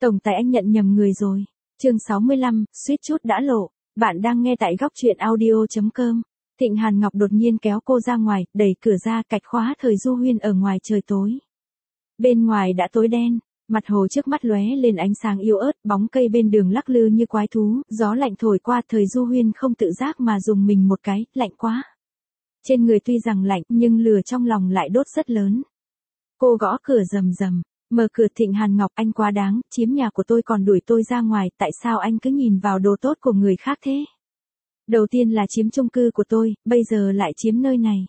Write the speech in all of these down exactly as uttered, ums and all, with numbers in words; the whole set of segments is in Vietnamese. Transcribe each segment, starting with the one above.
Tổng tài anh nhận nhầm người rồi. Chương sáu mươi lăm, suýt chút đã lộ. Bạn đang nghe tại góc truyện audio chấm com. Thịnh Hàn Ngọc đột nhiên kéo cô ra ngoài, đẩy cửa ra cạch khóa Thời Du Huyên ở ngoài trời tối. Bên ngoài đã tối đen, mặt hồ trước mắt lóe lên ánh sáng yếu ớt, bóng cây bên đường lắc lư như quái thú, gió lạnh thổi qua. Thời Du Huyên không tự giác mà dùng mình một cái, lạnh quá. Trên người tuy rằng lạnh nhưng lửa trong lòng lại đốt rất lớn. Cô gõ cửa rầm rầm. Mở cửa. Thịnh Hàn Ngọc, anh quá đáng, chiếm nhà của tôi còn đuổi tôi ra ngoài, tại sao anh cứ nhìn vào đồ tốt của người khác thế? Đầu tiên là chiếm chung cư của tôi, bây giờ lại chiếm nơi này.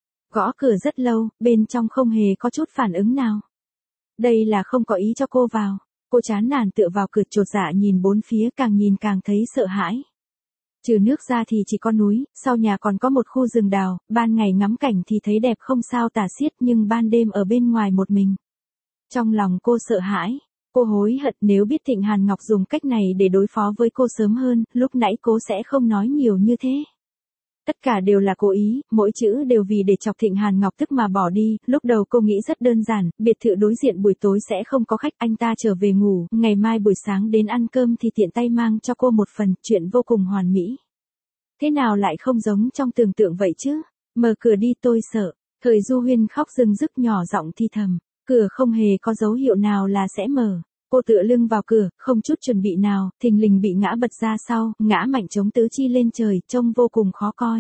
Gõ cửa rất lâu, bên trong không hề có chút phản ứng nào. Đây là không có ý cho cô vào. Cô chán nản tựa vào cửa, chột dạ nhìn bốn phía, càng nhìn càng thấy sợ hãi. Trừ nước ra thì chỉ có núi, sau nhà còn có một khu rừng đào, ban ngày ngắm cảnh thì thấy đẹp không sao tả xiết, nhưng ban đêm ở bên ngoài một mình. Trong lòng cô sợ hãi, cô hối hận, nếu biết Thịnh Hàn Ngọc dùng cách này để đối phó với cô sớm hơn, lúc nãy cô sẽ không nói nhiều như thế. Tất cả đều là cố ý, mỗi chữ đều vì để chọc Thịnh Hàn Ngọc tức mà bỏ đi. Lúc đầu cô nghĩ rất đơn giản, biệt thự đối diện buổi tối sẽ không có khách, anh ta trở về ngủ, ngày mai buổi sáng đến ăn cơm thì tiện tay mang cho cô một phần, chuyện vô cùng hoàn mỹ. Thế nào lại không giống trong tưởng tượng vậy chứ? Mở cửa đi, tôi sợ. Thời Du Huyên khóc rưng rức nhỏ giọng thi thầm. Cửa không hề có dấu hiệu nào là sẽ mở. Cô tựa lưng vào cửa, không chút chuẩn bị nào, thình lình bị ngã bật ra sau, ngã mạnh chống tứ chi lên trời, trông vô cùng khó coi.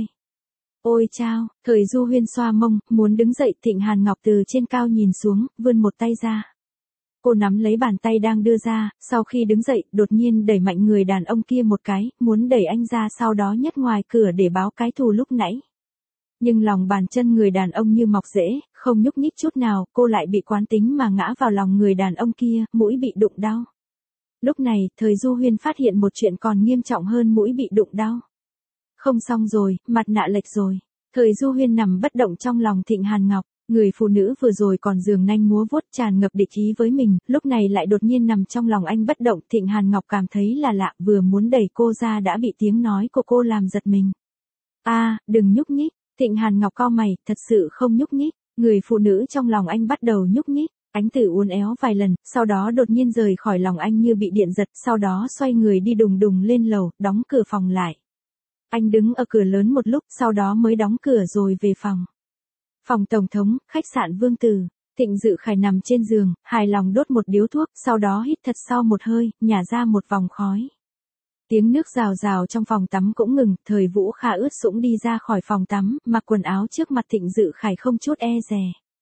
Ôi chao, Thời Du Huyên xoa mông, muốn đứng dậy. Thịnh Hàn Ngọc từ trên cao nhìn xuống, vươn một tay ra. Cô nắm lấy bàn tay đang đưa ra, sau khi đứng dậy, đột nhiên đẩy mạnh người đàn ông kia một cái, muốn đẩy anh ra, sau đó nhét ngoài cửa để báo cái thù lúc nãy. Nhưng lòng bàn chân người đàn ông như mọc rễ, không nhúc nhích chút nào, cô lại bị quán tính mà ngã vào lòng người đàn ông kia, mũi bị đụng đau. Lúc này, Thời Du Huyên phát hiện một chuyện còn nghiêm trọng hơn mũi bị đụng đau. Không xong rồi, mặt nạ lệch rồi. Thời Du Huyên nằm bất động trong lòng Thịnh Hàn Ngọc, người phụ nữ vừa rồi còn giường nanh múa vuốt tràn ngập địch ý với mình, lúc này lại đột nhiên nằm trong lòng anh bất động. Thịnh Hàn Ngọc cảm thấy là lạ, vừa muốn đẩy cô ra đã bị tiếng nói của cô làm giật mình. A, à, đừng nhúc nhích. Thịnh Hàn Ngọc cau mày, thật sự không nhúc nhích. Người phụ nữ trong lòng anh bắt đầu nhúc nhích, ánh tử uốn éo vài lần, sau đó đột nhiên rời khỏi lòng anh như bị điện giật, sau đó xoay người đi đùng đùng lên lầu, đóng cửa phòng lại. Anh đứng ở cửa lớn một lúc, sau đó mới đóng cửa rồi về phòng. Phòng tổng thống, khách sạn Vương Tử. Thịnh Dự Khải nằm trên giường, hài lòng đốt một điếu thuốc, sau đó hít thật sâu một hơi, nhả ra một vòng khói. Tiếng nước rào rào trong phòng tắm cũng ngừng. Thời Vũ Kha ướt sũng đi ra khỏi phòng tắm, mặc quần áo trước mặt Thịnh Dự Khải không chút e dè.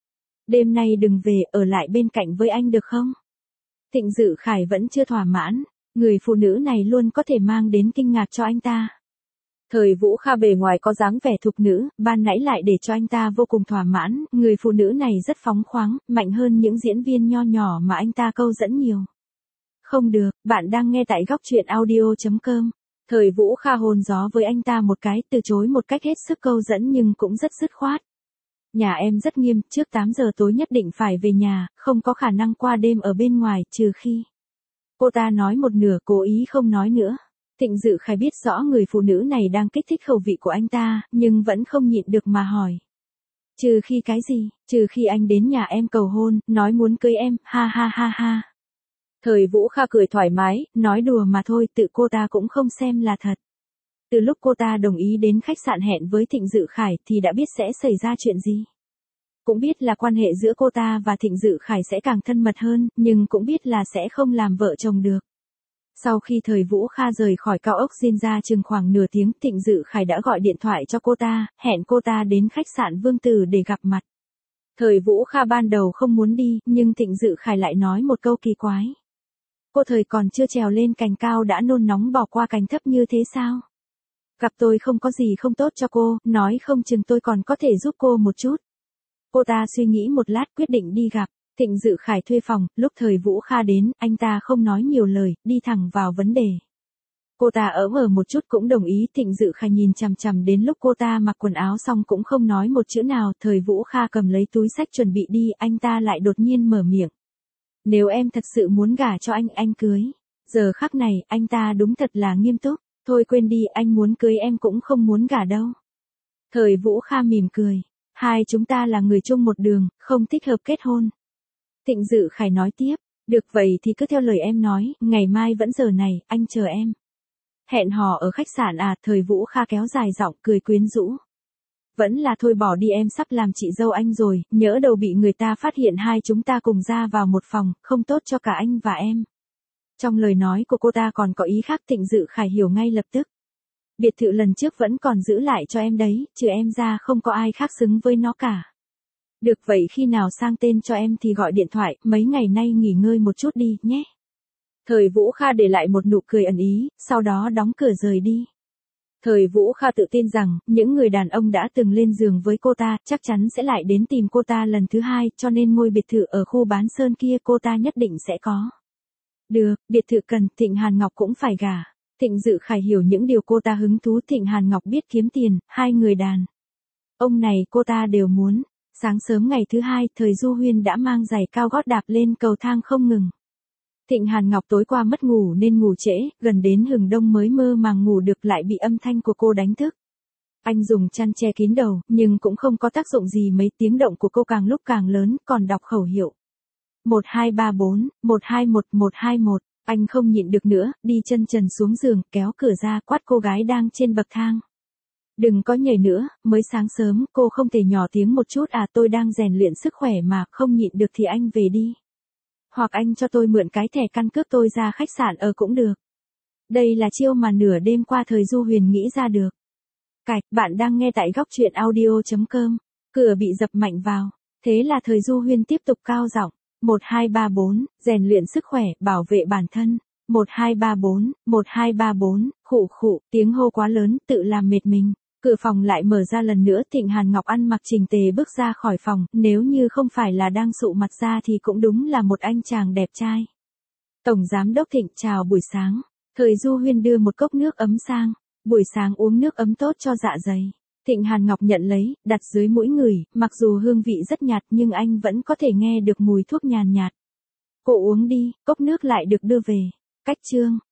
Đêm nay đừng về, ở lại bên cạnh với anh được không? Thịnh Dự Khải vẫn chưa thỏa mãn, người phụ nữ này luôn có thể mang đến kinh ngạc cho anh ta. Thời Vũ Kha bề ngoài có dáng vẻ thục nữ, ban nãy lại để cho anh ta vô cùng thỏa mãn, người phụ nữ này rất phóng khoáng, mạnh hơn những diễn viên nho nhỏ mà anh ta câu dẫn nhiều. Không được, bạn đang nghe tại góc truyện audio chấm com. Thời Vũ Kha hôn gió với anh ta một cái, từ chối một cách hết sức câu dẫn nhưng cũng rất dứt khoát. Nhà em rất nghiêm, trước tám giờ tối nhất định phải về nhà, không có khả năng qua đêm ở bên ngoài, trừ khi. Cô ta nói một nửa, cố ý không nói nữa. Thịnh Dự Khải biết rõ người phụ nữ này đang kích thích khẩu vị của anh ta, nhưng vẫn không nhịn được mà hỏi. Trừ khi cái gì? Trừ khi anh đến nhà em cầu hôn, nói muốn cưới em, ha ha ha ha. Thời Vũ Kha cười thoải mái, nói đùa mà thôi, tự cô ta cũng không xem là thật. Từ lúc cô ta đồng ý đến khách sạn hẹn với Thịnh Dự Khải thì đã biết sẽ xảy ra chuyện gì. Cũng biết là quan hệ giữa cô ta và Thịnh Dự Khải sẽ càng thân mật hơn, nhưng cũng biết là sẽ không làm vợ chồng được. Sau khi Thời Vũ Kha rời khỏi cao ốc Diên ra chừng khoảng nửa tiếng, Thịnh Dự Khải đã gọi điện thoại cho cô ta, hẹn cô ta đến khách sạn Vương Tử để gặp mặt. Thời Vũ Kha ban đầu không muốn đi, nhưng Thịnh Dự Khải lại nói một câu kỳ quái. Cô Thời còn chưa trèo lên cành cao đã nôn nóng bỏ qua cành thấp như thế sao? Gặp tôi không có gì không tốt cho cô, nói không chừng tôi còn có thể giúp cô một chút. Cô ta suy nghĩ một lát quyết định đi gặp. Thịnh Dự Khải thuê phòng, lúc Thời Vũ Kha đến, anh ta không nói nhiều lời, đi thẳng vào vấn đề. Cô ta ỡm ở một chút cũng đồng ý. Thịnh Dự Khải nhìn chằm chằm đến lúc cô ta mặc quần áo xong cũng không nói một chữ nào. Thời Vũ Kha cầm lấy túi xách chuẩn bị đi, anh ta lại đột nhiên mở miệng. Nếu em thật sự muốn gả cho anh, anh cưới. Giờ khắc này, anh ta đúng thật là nghiêm túc. Thôi quên đi, anh muốn cưới em cũng không muốn gả đâu. Thời Vũ Kha mỉm cười. Hai chúng ta là người chung một đường, không thích hợp kết hôn. Thịnh Dự Khải nói tiếp, Được vậy thì cứ theo lời em nói, ngày mai vẫn giờ này, anh chờ em. Hẹn hò ở khách sạn à, Thời Vũ Kha kéo dài giọng cười quyến rũ. Vẫn là thôi bỏ đi, em sắp làm chị dâu anh rồi, nhỡ đâu bị người ta phát hiện hai chúng ta cùng ra vào một phòng, không tốt cho cả anh và em. Trong lời nói của cô ta còn có ý khác. Thịnh Dự Khải hiểu ngay lập tức. Biệt thự lần trước vẫn còn giữ lại cho em đấy, trừ em ra không có ai khác xứng với nó cả. Được vậy khi nào sang tên cho em thì gọi điện thoại, mấy ngày nay nghỉ ngơi một chút đi, nhé. Thời Vũ Kha để lại một nụ cười ẩn ý, sau đó đóng cửa rời đi. Thời Vũ Kha tự tin rằng, những người đàn ông đã từng lên giường với cô ta, chắc chắn sẽ lại đến tìm cô ta lần thứ hai, cho nên ngôi biệt thự ở khu Bán Sơn kia cô ta nhất định sẽ có. Được, biệt thự cần, Thịnh Hàn Ngọc cũng phải gả. Thịnh Dự Khải hiểu những điều cô ta hứng thú. Thịnh Hàn Ngọc biết kiếm tiền, hai người đàn ông này cô ta đều muốn. Sáng sớm ngày thứ hai, Thời Du Huyên đã mang giày cao gót đạp lên cầu thang không ngừng. Thịnh Hàn Ngọc tối qua mất ngủ nên ngủ trễ, gần đến hừng đông mới mơ màng ngủ được, lại bị âm thanh của cô đánh thức. Anh dùng chăn che kín đầu, nhưng cũng không có tác dụng gì, mấy tiếng động của cô càng lúc càng lớn, còn đọc khẩu hiệu. một hai ba bốn, một hai một, một hai một, anh không nhịn được nữa, đi chân trần xuống giường, kéo cửa ra, quát cô gái đang trên bậc thang. Đừng có nhảy nữa, mới sáng sớm, cô không thể nhỏ tiếng một chút à, tôi đang rèn luyện sức khỏe mà, không nhịn được thì anh về đi. Hoặc anh cho tôi mượn cái thẻ căn cước tôi ra khách sạn ở cũng được. Đây là chiêu mà nửa đêm qua Thời Du Huyền nghĩ ra được. Cạch, bạn đang nghe tại góc truyện audio chấm com. Cửa bị dập mạnh vào. Thế là Thời Du Huyền tiếp tục cao giọng. một hai ba bốn, rèn luyện sức khỏe, bảo vệ bản thân. một hai ba bốn, một hai ba bốn, khụ khụ, tiếng hô quá lớn, tự làm mệt mình. Cửa phòng lại mở ra lần nữa. Thịnh Hàn Ngọc ăn mặc chỉnh tề bước ra khỏi phòng, nếu như không phải là đang sụ mặt ra thì cũng đúng là một anh chàng đẹp trai. Tổng Giám đốc Thịnh, chào buổi sáng. Thời Du Huyên đưa một cốc nước ấm sang. Buổi sáng uống nước ấm tốt cho dạ dày. Thịnh Hàn Ngọc nhận lấy, đặt dưới mũi người, mặc dù hương vị rất nhạt nhưng anh vẫn có thể nghe được mùi thuốc nhàn nhạt. Cô uống đi, cốc nước lại được đưa về. Cách chương